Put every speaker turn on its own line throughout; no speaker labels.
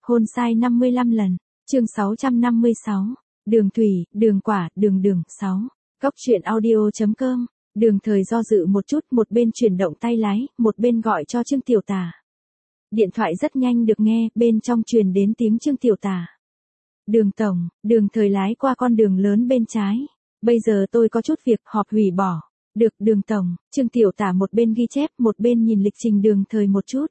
Hôn sai 55 lần. Chương 656. Đường thủy, đường quả, đường đường. 6. Góc truyện audio.com. Đường Thời do dự một chút, một bên chuyển động tay lái, một bên gọi cho Trương Tiểu Tả. Điện thoại rất nhanh được nghe, bên trong truyền đến tiếng Trương Tiểu Tả. Đường tổng, Đường Thời lái qua con đường lớn bên trái. Bây giờ tôi có chút việc, họp hủy bỏ. Được, Đường tổng. Trương Tiểu Tả một bên ghi chép, một bên nhìn lịch trình Đường Thời một chút.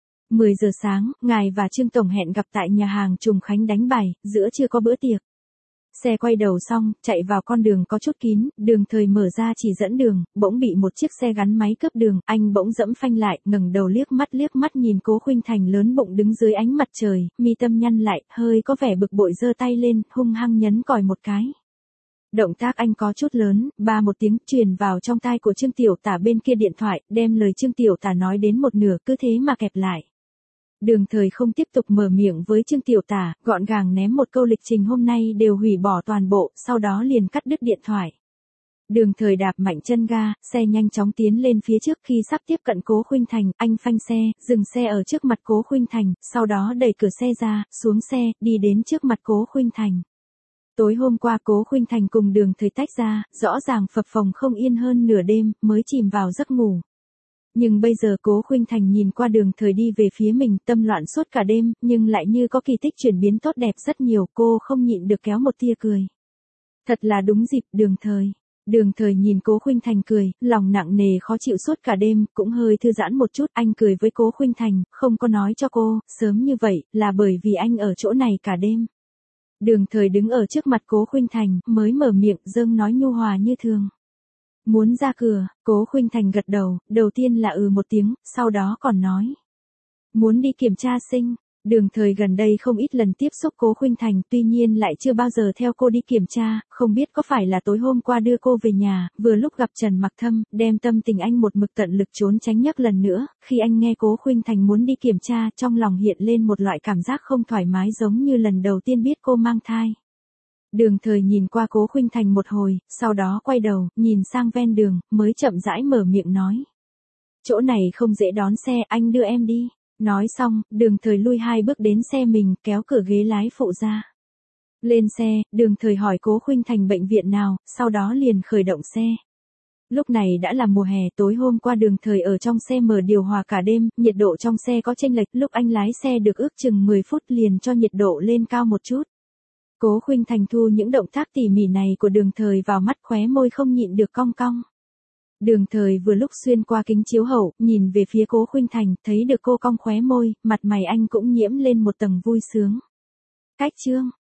10 giờ sáng, ngài và Trương tổng hẹn gặp tại nhà hàng Trùng Khánh đánh bài, giữa trưa có bữa tiệc. Xe quay đầu xong, chạy vào con đường có chút kín, Đường Thời mở ra chỉ dẫn đường, bỗng bị một chiếc xe gắn máy cướp đường, anh bỗng dẫm phanh lại, ngẩng đầu liếc mắt nhìn Cố Khuynh Thành lớn bụng đứng dưới ánh mặt trời, mi tâm nhăn lại, hơi có vẻ bực bội giơ tay lên, hung hăng nhấn còi một cái. Động tác anh có chút lớn, ba một tiếng truyền vào trong tai của Trương Tiểu Tả bên kia điện thoại, đem lời Trương Tiểu Tả nói đến một nửa cứ thế mà kẹp lại. Đường Thời không tiếp tục mở miệng với Trương Tiểu Tả, gọn gàng ném một câu lịch trình hôm nay đều hủy bỏ toàn bộ, sau đó liền cắt đứt điện thoại. Đường Thời đạp mạnh chân ga, xe nhanh chóng tiến lên phía trước, khi sắp tiếp cận Cố Khuynh Thành, anh phanh xe, dừng xe ở trước mặt Cố Khuynh Thành, sau đó đẩy cửa xe ra, xuống xe, đi đến trước mặt Cố Khuynh Thành. Tối hôm qua Cố Khuynh Thành cùng Đường Thời tách ra, rõ ràng phập phồng không yên hơn nửa đêm, mới chìm vào giấc ngủ. Nhưng bây giờ Cố Khuynh Thành nhìn qua Đường Thời đi về phía mình, tâm loạn suốt cả đêm, nhưng lại như có kỳ tích chuyển biến tốt đẹp rất nhiều, cô không nhịn được kéo một tia cười. Thật là đúng dịp, Đường Thời. Đường Thời nhìn Cố Khuynh Thành cười, lòng nặng nề khó chịu suốt cả đêm, cũng hơi thư giãn một chút, anh cười với Cố Khuynh Thành, không có nói cho cô, sớm như vậy, là bởi vì anh ở chỗ này cả đêm. Đường Thời đứng ở trước mặt Cố Khuynh Thành, mới mở miệng, dâng nói nhu hòa như thường. Muốn ra cửa, Cố Khuynh Thành gật đầu, đầu tiên là một tiếng, sau đó còn nói. Muốn đi kiểm tra sinh. Đường Thời gần đây không ít lần tiếp xúc Cố Khuynh Thành, tuy nhiên lại chưa bao giờ theo cô đi kiểm tra, không biết có phải là tối hôm qua đưa cô về nhà, vừa lúc gặp Trần Mặc Thâm, đem tâm tình anh một mực tận lực trốn tránh nhắc lần nữa, khi anh nghe Cố Khuynh Thành muốn đi kiểm tra, trong lòng hiện lên một loại cảm giác không thoải mái giống như lần đầu tiên biết cô mang thai. Đường Thời nhìn qua Cố Khuynh Thành một hồi, sau đó quay đầu, nhìn sang ven đường, mới chậm rãi mở miệng nói. Chỗ này không dễ đón xe, anh đưa em đi. Nói xong, Đường Thời lui 2 bước đến xe mình, kéo cửa ghế lái phụ ra. Lên xe, Đường Thời hỏi Cố Khuynh Thành bệnh viện nào, sau đó liền khởi động xe. Lúc này đã là mùa hè, tối hôm qua Đường Thời ở trong xe mở điều hòa cả đêm, nhiệt độ trong xe có chênh lệch, lúc anh lái xe được ước chừng 10 phút liền cho nhiệt độ lên cao một chút. Cố Khuynh Thành thu những động tác tỉ mỉ này của Đường Thời vào mắt, khóe môi không nhịn được cong cong. Đường Thời vừa lúc xuyên qua kính chiếu hậu, nhìn về phía Cố Khuynh Thành, thấy được cô cong khóe môi, mặt mày anh cũng nhiễm lên một tầng vui sướng. Cách chương.